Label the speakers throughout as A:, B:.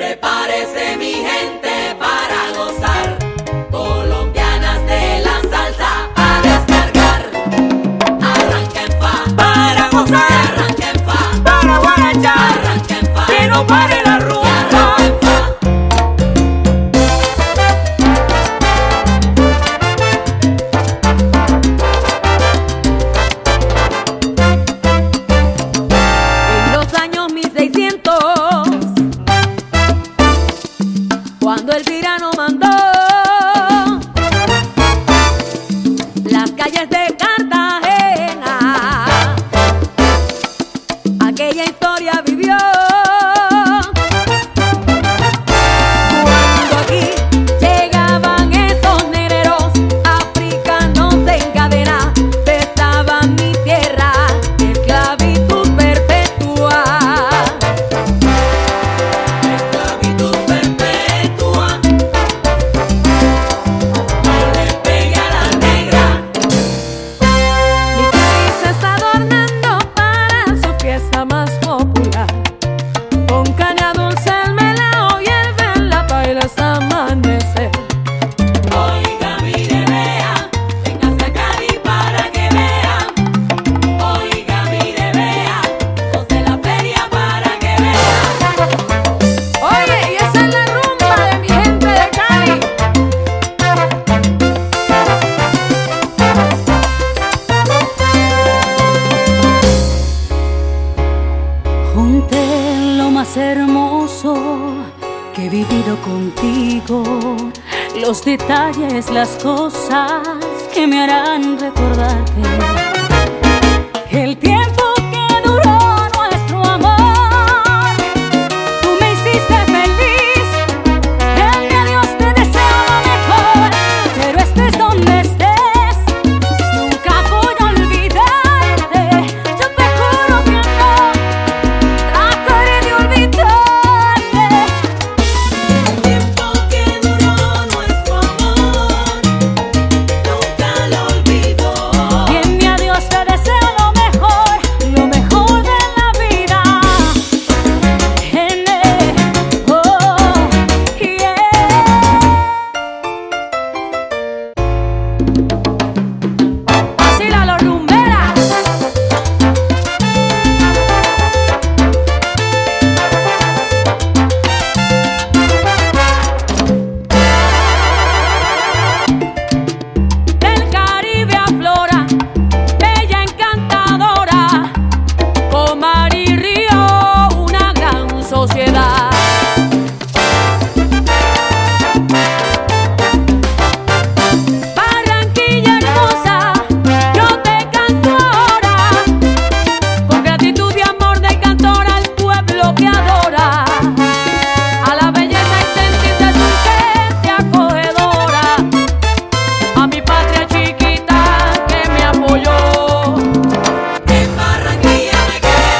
A: Prepárese mi gente para gozar, colombianas de la salsa a descargar. Arranquen fa,
B: para gozar,
A: arranquen fa,
B: para guarachar,
A: arranquen fa,
B: que no pare la rumba.
A: arranquen fa.
C: En los años 1600, cuando el tirano mandó, las calles de Cartagena, aquella historia vivió. Cuando aquí llegaban esos negreros africanos en cadena, besaban mi tierra, esclavitud perpetua.
A: Esclavitud perpetua, no le pegue a la negra.
C: Mi país se está adornando para su fiesta más popular, con caña dulce, el melao y el vela baila hasta amanecer.
A: Oiga, mire, vea, véngase a Cali para que vea. Oiga, mire, vea, goce la feria para que vea.
C: Oye, y esa es la rumba de mi gente de Cali.
D: Junté lo más hermoso que he vivido contigo, los detalles, las cosas que me harán recordarte el tiempo que duró nuestro amor. Tú me hiciste feliz, en mi adiós te deseo lo mejor, pero estés donde estés, nunca voy a olvidarte. Yo te juro que no trataré de olvidarte.
A: El tiempo que duró nuestro amor, nunca lo olvido.
D: Y en mi adiós te deseo lo mejor de la vida.
C: Vacila los rumberas. Del Caribe aflora, bella encantadora, con mar y río, una gran sociedad. Barranquilla hermosa, yo te canto ahora, con gratitud y amor del cantor al pueblo que adora, a la belleza y sentir de su gente acogedora, a mi patria chiquita que me apoyó.
A: En Barranquilla me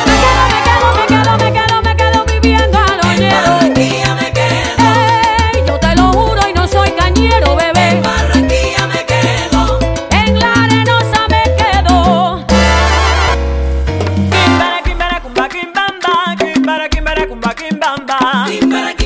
C: Me quedo viviendo al
A: en
C: oñero.
A: Barranquilla me quedo,
C: Ey, yo te lo juro y no soy cañero, bebé.
A: en Barranquilla me quedo.
C: En la arenosa me quedo.
B: Kimbara, kimbara, kumba, kimbamba, kimbara, kimbara, kumba, kimbamba.
A: Timbara,